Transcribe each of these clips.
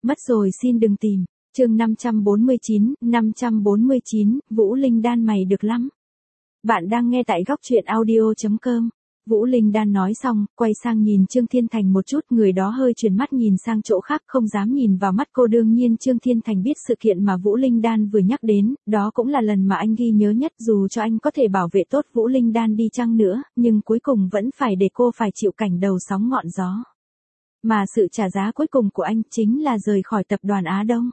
Mất rồi xin đừng tìm. Chương 549, Vũ Linh Đan mày được lắm. Bạn đang nghe tại góc truyện audio.com. Vũ Linh Đan nói xong, quay sang nhìn Trương Thiên Thành một chút, người đó hơi chuyển mắt nhìn sang chỗ khác, không dám nhìn vào mắt cô. Đương nhiên Trương Thiên Thành biết sự kiện mà Vũ Linh Đan vừa nhắc đến, đó cũng là lần mà anh ghi nhớ nhất. Dù cho anh có thể bảo vệ tốt Vũ Linh Đan đi chăng nữa, nhưng cuối cùng vẫn phải để cô phải chịu cảnh đầu sóng ngọn gió. Mà sự trả giá cuối cùng của anh chính là rời khỏi tập đoàn Á Đông.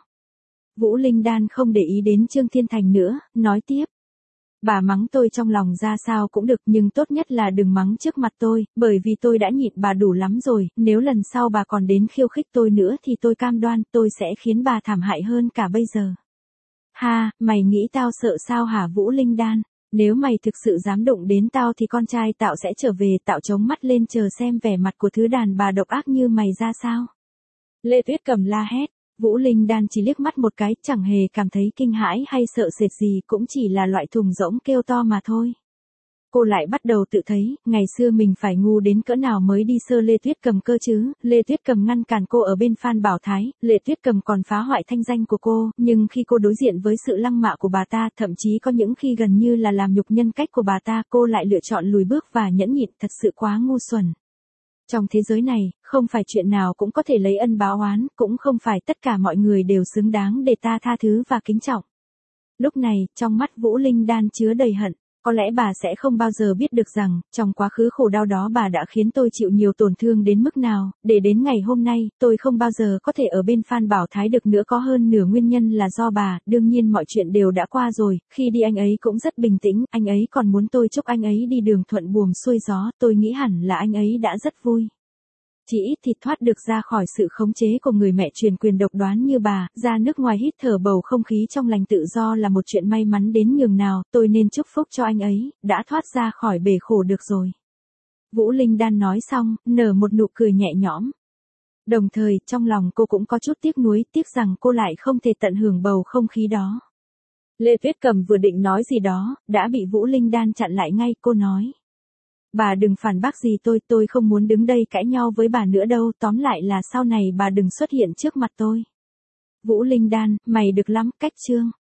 Vũ Linh Đan không để ý đến Trương Thiên Thành nữa, nói tiếp. Bà mắng tôi trong lòng ra sao cũng được, nhưng tốt nhất là đừng mắng trước mặt tôi, bởi vì tôi đã nhịn bà đủ lắm rồi, nếu lần sau bà còn đến khiêu khích tôi nữa thì tôi cam đoan tôi sẽ khiến bà thảm hại hơn cả bây giờ. Ha, mày nghĩ tao sợ sao hả Vũ Linh Đan? Nếu mày thực sự dám đụng đến tao thì con trai tao sẽ trở về, tao chống mắt lên chờ xem vẻ mặt của thứ đàn bà độc ác như mày ra sao. Lê Tuyết Cầm la hét. Vũ Linh Đan chỉ liếc mắt một cái, chẳng hề cảm thấy kinh hãi hay sợ sệt gì, cũng chỉ là loại thùng rỗng kêu to mà thôi. Cô lại bắt đầu tự thấy, ngày xưa mình phải ngu đến cỡ nào mới đi sơ Lê Tuyết Cầm cơ chứ. Lê Tuyết Cầm ngăn cản cô ở bên Phan Bảo Thái, Lê Tuyết Cầm còn phá hoại thanh danh của cô, nhưng khi cô đối diện với sự lăng mạ của bà ta, thậm chí có những khi gần như là làm nhục nhân cách của bà ta, cô lại lựa chọn lùi bước và nhẫn nhịn, thật sự quá ngu xuẩn. Trong thế giới này, không phải chuyện nào cũng có thể lấy ân báo oán, cũng không phải tất cả mọi người đều xứng đáng để ta tha thứ và kính trọng. Lúc này, trong mắt Vũ Linh Đan chứa đầy hận, có lẽ bà sẽ không bao giờ biết được rằng, trong quá khứ khổ đau đó bà đã khiến tôi chịu nhiều tổn thương đến mức nào, để đến ngày hôm nay, tôi không bao giờ có thể ở bên Phan Bảo Thái được nữa, có hơn nửa nguyên nhân là do bà. Đương nhiên mọi chuyện đều đã qua rồi, khi đi anh ấy cũng rất bình tĩnh, anh ấy còn muốn tôi chúc anh ấy đi đường thuận buồm xuôi gió, tôi nghĩ hẳn là anh ấy đã rất vui. Chỉ ít thì thoát được ra khỏi sự khống chế của người mẹ truyền quyền độc đoán như bà, ra nước ngoài hít thở bầu không khí trong lành tự do là một chuyện may mắn đến nhường nào, tôi nên chúc phúc cho anh ấy, đã thoát ra khỏi bể khổ được rồi. Vũ Linh Đan nói xong, nở một nụ cười nhẹ nhõm. Đồng thời, trong lòng cô cũng có chút tiếc nuối, tiếc rằng cô lại không thể tận hưởng bầu không khí đó. Lê Tuyết Cầm vừa định nói gì đó, đã bị Vũ Linh Đan chặn lại ngay. Cô nói. Bà đừng phản bác gì tôi không muốn đứng đây cãi nhau với bà nữa đâu, tóm lại là sau này bà đừng xuất hiện trước mặt tôi. Vũ Linh Đan, mày được lắm, cách chương.